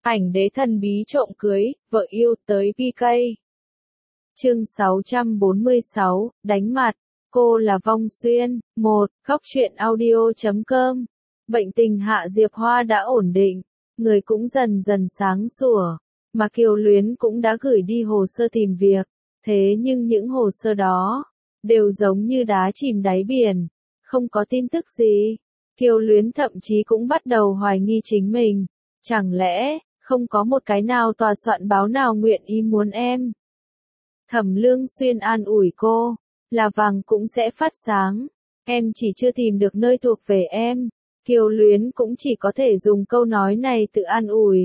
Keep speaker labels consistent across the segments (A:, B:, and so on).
A: Ảnh đế thần bí trộm cưới, vợ yêu tới PK. Chương 646, đánh mặt. Cô là Vong Xuyên. 1. Góc truyện audio.com. Bệnh tình Hạ Diệp Hoa đã ổn định, người cũng dần dần sáng sủa, mà Kiều Luyến cũng đã gửi đi hồ sơ tìm việc. Thế nhưng những hồ sơ đó đều giống như đá chìm đáy biển, không có tin tức gì. Kiều Luyến thậm chí cũng bắt đầu hoài nghi chính mình. Chẳng lẽ không có một cái nào tòa soạn báo nào nguyện ý muốn em? Thẩm Lương Xuyên an ủi cô, là vàng cũng sẽ phát sáng. Em chỉ chưa tìm được nơi thuộc về em. Kiều Luyến cũng chỉ có thể dùng câu nói này tự an ủi.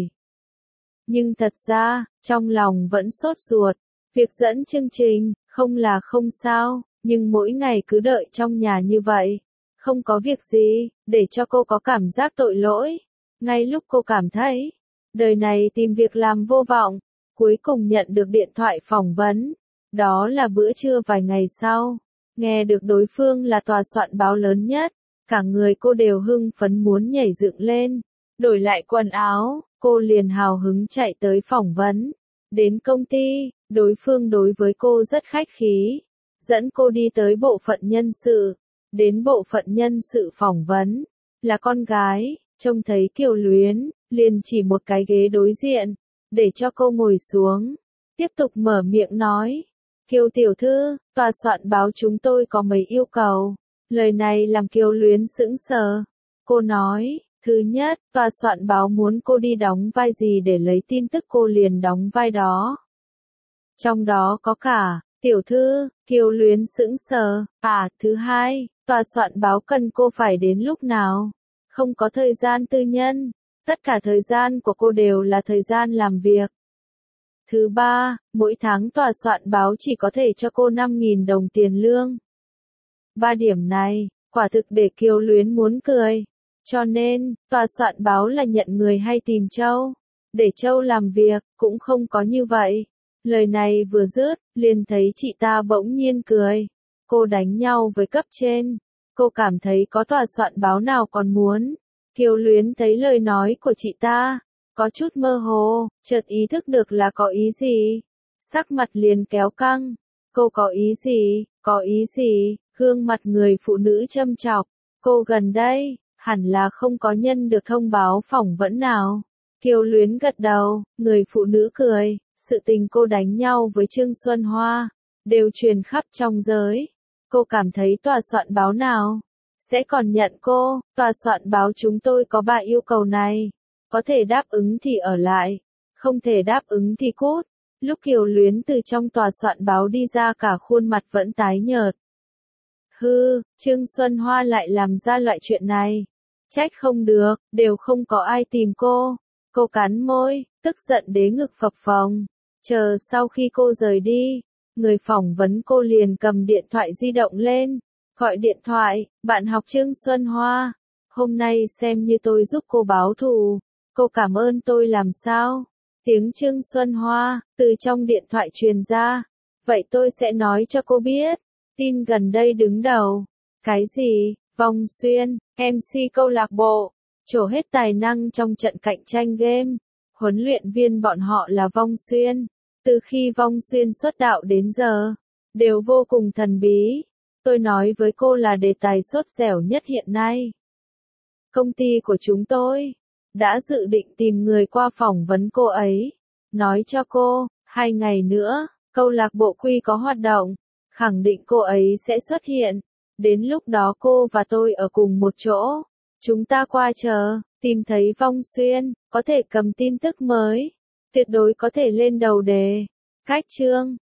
A: Nhưng thật ra, trong lòng vẫn sốt ruột. Việc dẫn chương trình, không là không sao, nhưng mỗi ngày cứ đợi trong nhà như vậy, không có việc gì, để cho cô có cảm giác tội lỗi. Ngay lúc cô cảm thấy đời này tìm việc làm vô vọng, cuối cùng nhận được điện thoại phỏng vấn. Đó là bữa trưa vài ngày sau, nghe được đối phương là tòa soạn báo lớn nhất, cả người cô đều hưng phấn muốn nhảy dựng lên. Đổi lại quần áo, cô liền hào hứng chạy tới phỏng vấn. Đến công ty, đối phương đối với cô rất khách khí, dẫn cô đi tới bộ phận nhân sự. Đến bộ phận nhân sự phỏng vấn, là con gái, trông thấy Kiều Luyến, liền chỉ một cái ghế đối diện, để cho cô ngồi xuống. Tiếp tục mở miệng nói, Kiều tiểu thư, tòa soạn báo chúng tôi có mấy yêu cầu. Lời này làm Kiều Luyến sững sờ. Cô nói, thứ nhất, tòa soạn báo muốn cô đi đóng vai gì để lấy tin tức cô liền đóng vai đó. Trong đó có cả, tiểu thư, Kiều Luyến sững sờ. Thứ hai, tòa soạn báo cần cô phải đến lúc nào? Không có thời gian tư nhân. Tất cả thời gian của cô đều là thời gian làm việc. Thứ ba, mỗi tháng tòa soạn báo chỉ có thể cho cô 5.000 đồng tiền lương. 3 điểm này, quả thực để Kiều Luyến muốn cười. Cho nên, tòa soạn báo là nhận người hay tìm trâu? Để trâu làm việc, cũng không có như vậy. Lời này vừa dứt, liền thấy chị ta bỗng nhiên cười. Cô đánh nhau với cấp trên. Cô cảm thấy có tòa soạn báo nào còn muốn. Kiều Luyến thấy lời nói của chị ta, có chút mơ hồ, chợt ý thức được là có ý gì. Sắc mặt liền kéo căng. Cô có ý gì, có ý gì, gương mặt người phụ nữ châm chọc. Cô gần đây, hẳn là không có nhân được thông báo phỏng vấn nào. Kiều Luyến gật đầu, người phụ nữ cười, sự tình cô đánh nhau với Trương Xuân Hoa, đều truyền khắp trong giới. Cô cảm thấy tòa soạn báo nào sẽ còn nhận cô? Tòa soạn báo chúng tôi có 3 yêu cầu này. Có thể đáp ứng thì ở lại, không thể đáp ứng thì cút. Lúc Kiều Luyến từ trong tòa soạn báo đi ra cả khuôn mặt vẫn tái nhợt. Trương Xuân Hoa lại làm ra loại chuyện này. Trách không được, đều không có ai tìm cô. Cô cắn môi, tức giận đến ngực phập phồng. Chờ sau khi cô rời đi, người phỏng vấn cô liền cầm điện thoại di động lên. Gọi điện thoại, bạn học Trương Xuân Hoa. Hôm nay xem như tôi giúp cô báo thù. Cô cảm ơn tôi làm sao? Tiếng Trương Xuân Hoa, từ trong điện thoại truyền ra. Vậy tôi sẽ nói cho cô biết. Tin gần đây đứng đầu. Cái gì? Vong Xuyên, MC câu lạc bộ. Trổ hết tài năng trong trận cạnh tranh game. Huấn luyện viên bọn họ là Vong Xuyên. Từ khi Vong Xuyên xuất đạo đến giờ, đều vô cùng thần bí. Tôi nói với cô là đề tài sốt dẻo nhất hiện nay. Công ty của chúng tôi đã dự định tìm người qua phỏng vấn cô ấy. Nói cho cô, 2 ngày nữa, câu lạc bộ Quy có hoạt động. Khẳng định cô ấy sẽ xuất hiện. Đến lúc đó cô và tôi ở cùng một chỗ. Chúng ta qua chờ, tìm thấy Vong Xuyên, có thể cầm tin tức mới. Tuyệt đối có thể lên đầu đề. Cách chương,